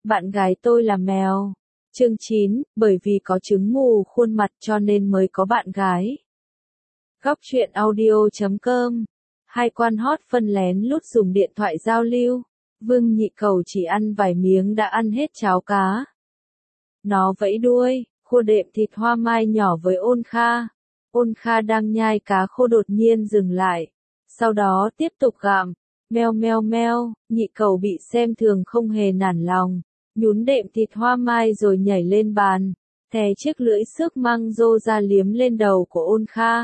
bạn gái tôi là mèo. Chương 9, bởi vì có chứng mù khuôn mặt cho nên mới có bạn gái. Góc truyện audio.com. Hai quan hot phân lén lút dùng điện thoại giao lưu. Vương Nhị Cầu chỉ ăn vài miếng đã ăn hết cháo cá. Nó vẫy đuôi, khua đệm thịt hoa mai nhỏ với Ôn Kha. Ôn Kha đang nhai cá khô đột nhiên dừng lại. Sau đó tiếp tục gặm. Meo meo meo, Nhị Cầu bị xem thường không hề nản lòng. Nhún đệm thịt hoa mai rồi nhảy lên bàn. Thè chiếc lưỡi xước măng rô ra liếm lên đầu của Ôn Kha.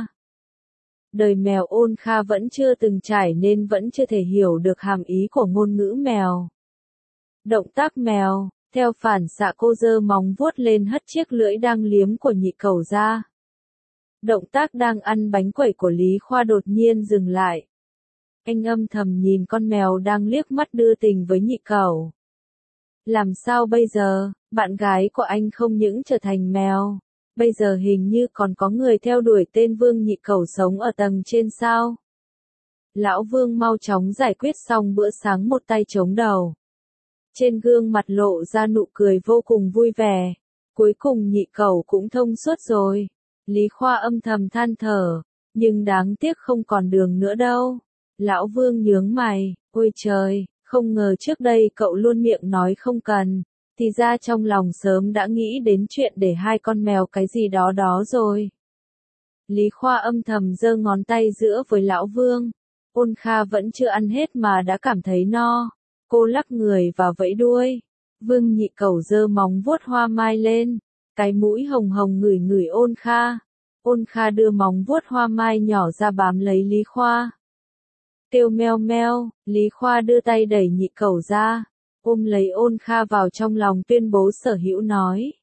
Đời mèo Ôn Kha vẫn chưa từng trải nên vẫn chưa thể hiểu được hàm ý của ngôn ngữ mèo. Động tác mèo, theo phản xạ cô giơ móng vuốt lên hất chiếc lưỡi đang liếm của Nhị Cầu ra. Động tác đang ăn bánh quẩy của Lý Khoa đột nhiên dừng lại. Anh âm thầm nhìn con mèo đang liếc mắt đưa tình với Nhị Cầu. Làm sao bây giờ, bạn gái của anh không những trở thành mèo, bây giờ hình như còn có người theo đuổi tên Vương Nhị Cầu sống ở tầng trên sao? Lão Vương mau chóng giải quyết xong bữa sáng một tay chống đầu. Trên gương mặt lộ ra nụ cười vô cùng vui vẻ. Cuối cùng Nhị Cầu cũng thông suốt rồi. Lý Khoa âm thầm than thở, nhưng đáng tiếc không còn đường nữa đâu. Lão Vương nhướng mày, ôi trời, không ngờ trước đây cậu luôn miệng nói không cần, thì ra trong lòng sớm đã nghĩ đến chuyện để hai con mèo cái gì đó đó rồi. Lý Khoa âm thầm giơ ngón tay giữa với Lão Vương. Ôn Kha vẫn chưa ăn hết mà đã cảm thấy no. Cô lắc người và vẫy đuôi. Vương Nhị Cầu giơ móng vuốt hoa mai lên. Cái mũi hồng hồng ngửi ngửi Ôn Kha. Ôn Kha đưa móng vuốt hoa mai nhỏ ra bám lấy Lý Khoa. Kêu meo meo, Lý Khoa đưa tay đẩy Nhị Cầu ra, ôm lấy Ôn Kha vào trong lòng tuyên bố sở hữu nói.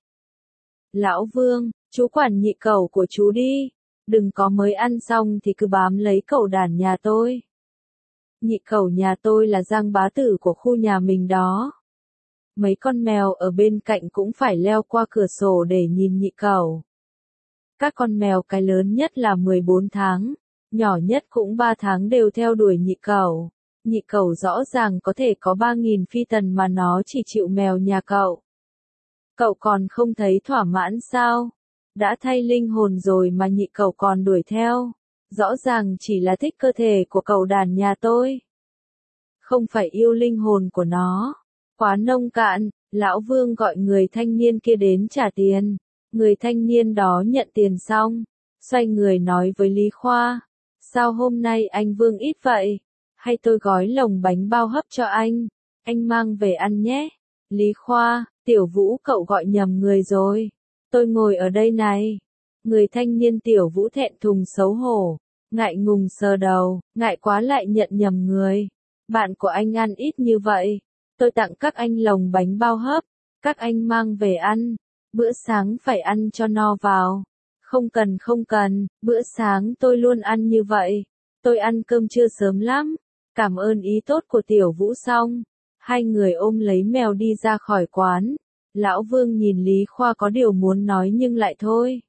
Lão Vương, chú quản Nhị Cầu của chú đi, đừng có mới ăn xong thì cứ bám lấy cậu đàn nhà tôi. Nhị Cầu nhà tôi là Giang bá tử của khu nhà mình đó. Mấy con mèo ở bên cạnh cũng phải leo qua cửa sổ để nhìn Nhị Cầu. Các con mèo cái lớn nhất là 14 tháng. Nhỏ nhất cũng 3 tháng đều theo đuổi Nhị Cầu. Nhị Cầu rõ ràng có thể có 3.000 phi tần mà nó chỉ chịu mèo nhà cậu. Cậu còn không thấy thỏa mãn sao? Đã thay linh hồn rồi mà Nhị Cầu còn đuổi theo. Rõ ràng chỉ là thích cơ thể của cậu đàn nhà tôi. Không phải yêu linh hồn của nó. Quá nông cạn, Lão Vương gọi người thanh niên kia đến trả tiền. Người thanh niên đó nhận tiền xong, xoay người nói với Lý Khoa. Sao hôm nay anh Vương ít vậy? Hay tôi gói lồng bánh bao hấp cho anh mang về ăn nhé. Lý Khoa, Tiểu Vũ cậu gọi nhầm người rồi. Tôi ngồi ở đây này. Người thanh niên Tiểu Vũ thẹn thùng xấu hổ, ngại ngùng sờ đầu, ngại quá lại nhận nhầm người. Bạn của anh ăn ít như vậy. Tôi tặng các anh lồng bánh bao hấp, các anh mang về ăn. Bữa sáng phải ăn cho no vào. Không cần, bữa sáng tôi luôn ăn như vậy. Tôi ăn cơm trưa sớm lắm. Cảm ơn ý tốt của Tiểu Vũ xong. Hai người ôm lấy mèo đi ra khỏi quán. Lão Vương nhìn Lý Khoa có điều muốn nói nhưng lại thôi.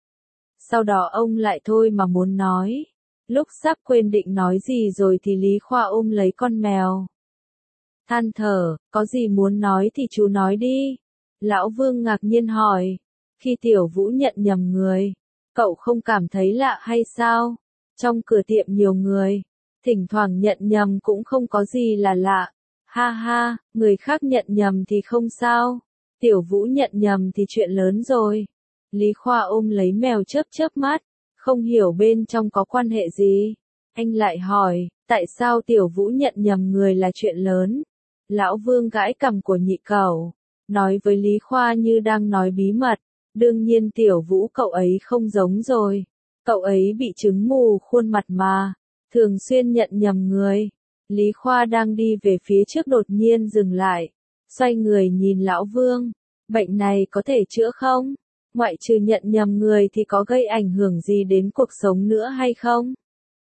Sau đó ông lại thôi mà muốn nói. Lúc sắp quên định nói gì rồi thì Lý Khoa ôm lấy con mèo. Than thở, có gì muốn nói thì chú nói đi. Lão Vương ngạc nhiên hỏi. Khi Tiểu Vũ nhận nhầm người, cậu không cảm thấy lạ hay sao? Trong cửa tiệm nhiều người, thỉnh thoảng nhận nhầm cũng không có gì là lạ. Ha ha, người khác nhận nhầm thì không sao. Tiểu Vũ nhận nhầm thì chuyện lớn rồi. Lý Khoa ôm lấy mèo chớp chớp mắt, không hiểu bên trong có quan hệ gì. Anh lại hỏi, tại sao Tiểu Vũ nhận nhầm người là chuyện lớn? Lão Vương gãi cằm của Nhị Cầu, nói với Lý Khoa như đang nói bí mật. Đương nhiên Tiểu Vũ cậu ấy không giống rồi. Cậu ấy bị chứng mù khuôn mặt mà, thường xuyên nhận nhầm người. Lý Khoa đang đi về phía trước đột nhiên dừng lại, xoay người nhìn Lão Vương. Bệnh này có thể chữa không? Ngoại trừ nhận nhầm người thì có gây ảnh hưởng gì đến cuộc sống nữa hay không?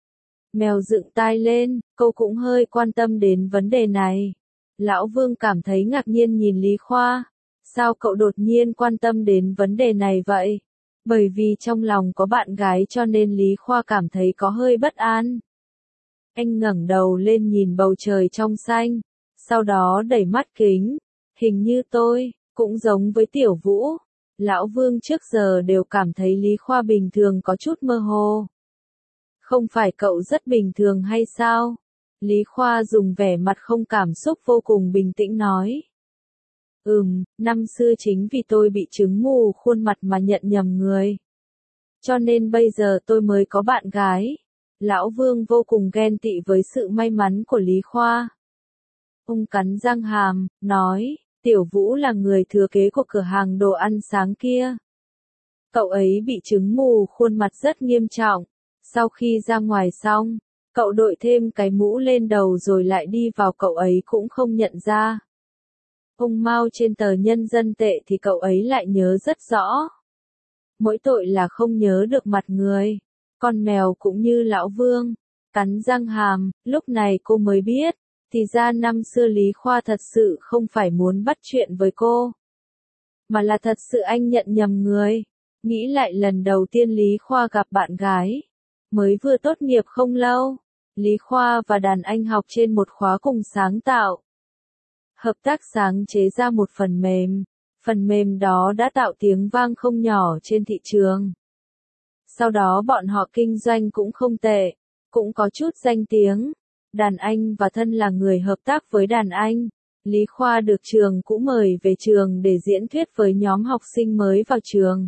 Mèo dựng tai lên, cô cũng hơi quan tâm đến vấn đề này. Lão Vương cảm thấy ngạc nhiên nhìn Lý Khoa. Sao cậu đột nhiên quan tâm đến vấn đề này vậy? Bởi vì trong lòng có bạn gái cho nên Lý Khoa cảm thấy có hơi bất an. Anh ngẩng đầu lên nhìn bầu trời trong xanh, sau đó đẩy mắt kính, Hình như tôi, cũng giống với Tiểu Vũ. Lão Vương trước giờ đều cảm thấy Lý Khoa bình thường có chút mơ hồ. Không phải cậu rất bình thường hay sao? Lý Khoa dùng vẻ mặt không cảm xúc vô cùng bình tĩnh nói. Năm xưa chính vì tôi bị chứng mù khuôn mặt mà nhận nhầm người. Cho nên bây giờ tôi mới có bạn gái. Lão Vương vô cùng ghen tị với sự may mắn của Lý Khoa. Ông cắn răng hàm, nói, Tiểu Vũ là người thừa kế của cửa hàng đồ ăn sáng kia. Cậu ấy bị chứng mù khuôn mặt rất nghiêm trọng. Sau khi ra ngoài xong, cậu đội thêm cái mũ lên đầu rồi lại đi vào, cậu ấy cũng không nhận ra. Ông Mao trên tờ Nhân dân tệ thì cậu ấy lại nhớ rất rõ. Mỗi tội là không nhớ được mặt người. Con mèo cũng như Lão Vương, cắn răng hàm, lúc này cô mới biết, thì ra năm xưa Lý Khoa thật sự không phải muốn bắt chuyện với cô, mà là thật sự anh nhận nhầm người. Nghĩ lại lần đầu tiên Lý Khoa gặp bạn gái, mới vừa tốt nghiệp không lâu, Lý Khoa và đàn anh học trên một khóa cùng sáng tạo. Hợp tác sáng chế ra một phần mềm đó đã tạo tiếng vang không nhỏ trên thị trường. Sau đó bọn họ kinh doanh cũng không tệ, cũng có chút danh tiếng. Đàn anh và thân là người hợp tác với đàn anh. Lý Khoa được trường cũ mời về trường để diễn thuyết với nhóm học sinh mới vào trường.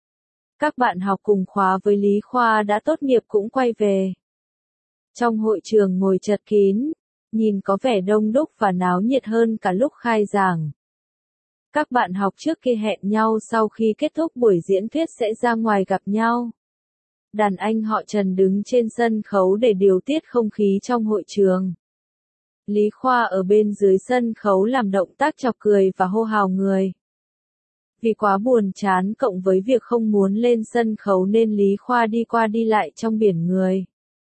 Các bạn học cùng khóa với Lý Khoa đã tốt nghiệp cũng quay về. Trong hội trường ngồi chật kín, nhìn có vẻ đông đúc và náo nhiệt hơn cả lúc khai giảng. Các bạn học trước kia hẹn nhau sau khi kết thúc buổi diễn thuyết sẽ ra ngoài gặp nhau. Đàn anh họ Trần đứng trên sân khấu để điều tiết không khí trong hội trường. Lý Khoa ở bên dưới sân khấu làm động tác chọc cười và hô hào người. Vì quá buồn chán cộng với việc không muốn lên sân khấu nên Lý Khoa đi qua đi lại trong biển người.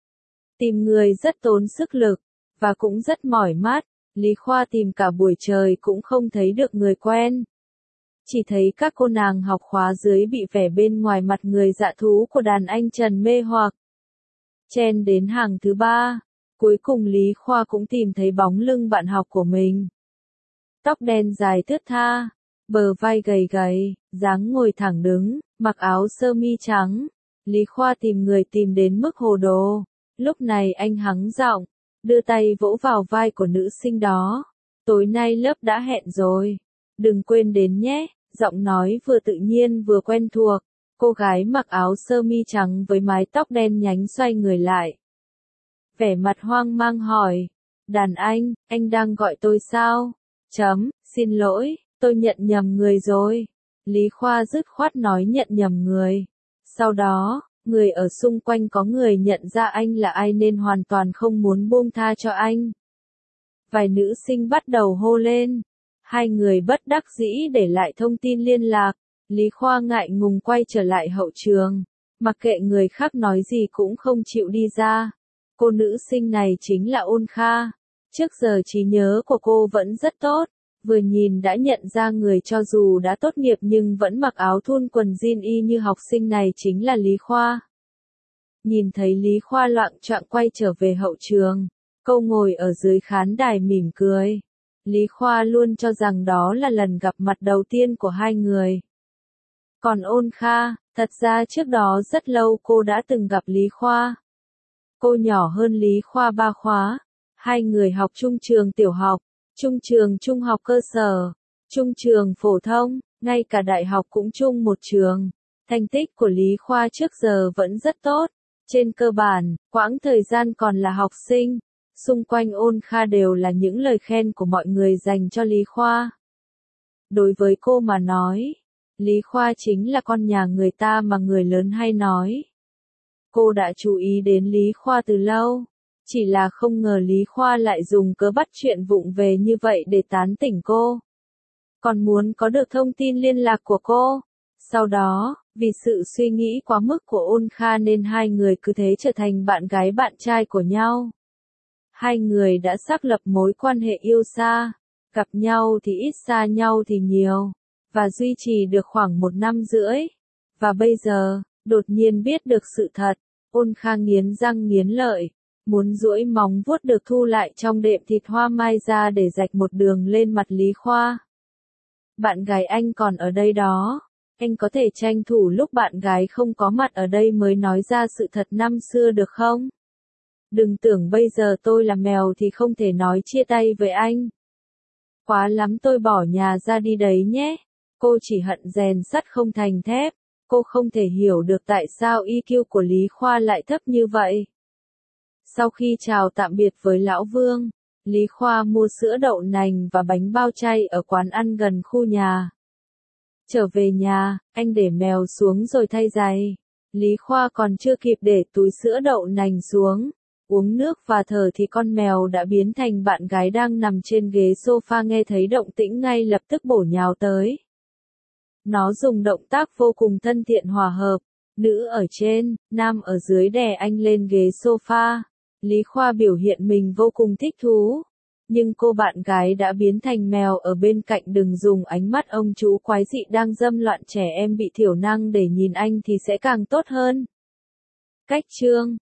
Tìm người rất tốn sức lực, và cũng rất mỏi mắt. Lý Khoa tìm cả buổi trời cũng không thấy được người quen. Chỉ thấy các cô nàng học khóa dưới bị vẻ bên ngoài mặt người dạ thú của đàn anh Trần mê hoặc. Chen đến hàng thứ 3, cuối cùng Lý Khoa cũng tìm thấy bóng lưng bạn học của mình. Tóc đen dài thướt tha, bờ vai gầy gầy, dáng ngồi thẳng đứng, mặc áo sơ mi trắng. Lý Khoa tìm người tìm đến mức hồ đồ. Lúc này anh hắng giọng, đưa tay vỗ vào vai của nữ sinh đó. Tối nay lớp đã hẹn rồi, đừng quên đến nhé. Giọng nói vừa tự nhiên vừa quen thuộc. Cô gái mặc áo sơ mi trắng với mái tóc đen nhánh xoay người lại. Vẻ mặt hoang mang hỏi. Đàn anh đang gọi tôi sao? Xin lỗi, tôi nhận nhầm người rồi. Lý Khoa dứt khoát nói nhận nhầm người. Sau đó, người ở xung quanh có người nhận ra anh là ai nên hoàn toàn không muốn buông tha cho anh. Vài nữ sinh bắt đầu hô lên. Hai người bất đắc dĩ để lại thông tin liên lạc. Lý Khoa ngại ngùng quay trở lại hậu trường. Mặc kệ người khác nói gì cũng không chịu đi ra. Cô nữ sinh này chính là Ôn Kha. Trước giờ trí nhớ của cô vẫn rất tốt. Vừa nhìn đã nhận ra người cho dù đã tốt nghiệp nhưng vẫn mặc áo thun quần jean y như học sinh này chính là Lý Khoa. Nhìn thấy Lý Khoa loạng choạng quay trở về hậu trường. Cô ngồi ở dưới khán đài mỉm cười. Lý Khoa luôn cho rằng đó là lần gặp mặt đầu tiên của hai người. Còn Ôn Kha, thật ra trước đó rất lâu cô đã từng gặp Lý Khoa. Cô nhỏ hơn Lý Khoa 3 khóa. Hai người học chung trường tiểu học, chung trường trung học cơ sở, chung trường phổ thông, ngay cả đại học cũng chung một trường. Thành tích của Lý Khoa trước giờ vẫn rất tốt. Trên cơ bản, quãng thời gian còn là học sinh, xung quanh Ôn Kha đều là những lời khen của mọi người dành cho Lý Khoa. Đối với cô mà nói, Lý Khoa chính là con nhà người ta mà người lớn hay nói. Cô đã chú ý đến Lý Khoa từ lâu, chỉ là không ngờ Lý Khoa lại dùng cớ bắt chuyện vụng về như vậy để tán tỉnh cô. Còn muốn có được thông tin liên lạc của cô. Sau đó, vì sự suy nghĩ quá mức của Ôn Kha nên hai người cứ thế trở thành bạn gái bạn trai của nhau. Hai người đã xác lập mối quan hệ yêu xa, gặp nhau thì ít xa nhau thì nhiều, và duy trì được khoảng 1 năm rưỡi. Và bây giờ, đột nhiên biết được sự thật, Ôn Kha nghiến răng nghiến lợi, muốn duỗi móng vuốt được thu lại trong đệm thịt hoa mai ra để rạch một đường lên mặt Lý Khoa. bạn gái anh còn ở đây đó. Anh có thể tranh thủ lúc bạn gái không có mặt ở đây mới nói ra sự thật năm xưa được không? Đừng tưởng bây giờ tôi là mèo thì không thể nói chia tay với anh. Quá lắm tôi bỏ nhà ra đi đấy nhé. Cô chỉ hận rèn sắt không thành thép. Cô không thể hiểu được tại sao EQ của Lý Khoa lại thấp như vậy. Sau khi chào tạm biệt với Lão Vương, Lý Khoa mua sữa đậu nành và bánh bao chay ở quán ăn gần khu nhà. Trở về nhà, anh để mèo xuống rồi thay giày. Lý Khoa còn chưa kịp để túi sữa đậu nành xuống, uống nước và thở thì con mèo đã biến thành bạn gái đang nằm trên ghế sofa, nghe thấy động tĩnh ngay lập tức bổ nhào tới. Nó dùng động tác vô cùng thân thiện hòa hợp, nữ ở trên, nam ở dưới đè anh lên ghế sofa. Lý Khoa biểu hiện mình vô cùng thích thú. Nhưng cô bạn gái đã biến thành mèo ở bên cạnh, đừng dùng ánh mắt ông chú quái dị đang dâm loạn trẻ em bị thiểu năng để nhìn anh thì sẽ càng tốt hơn. Cách chương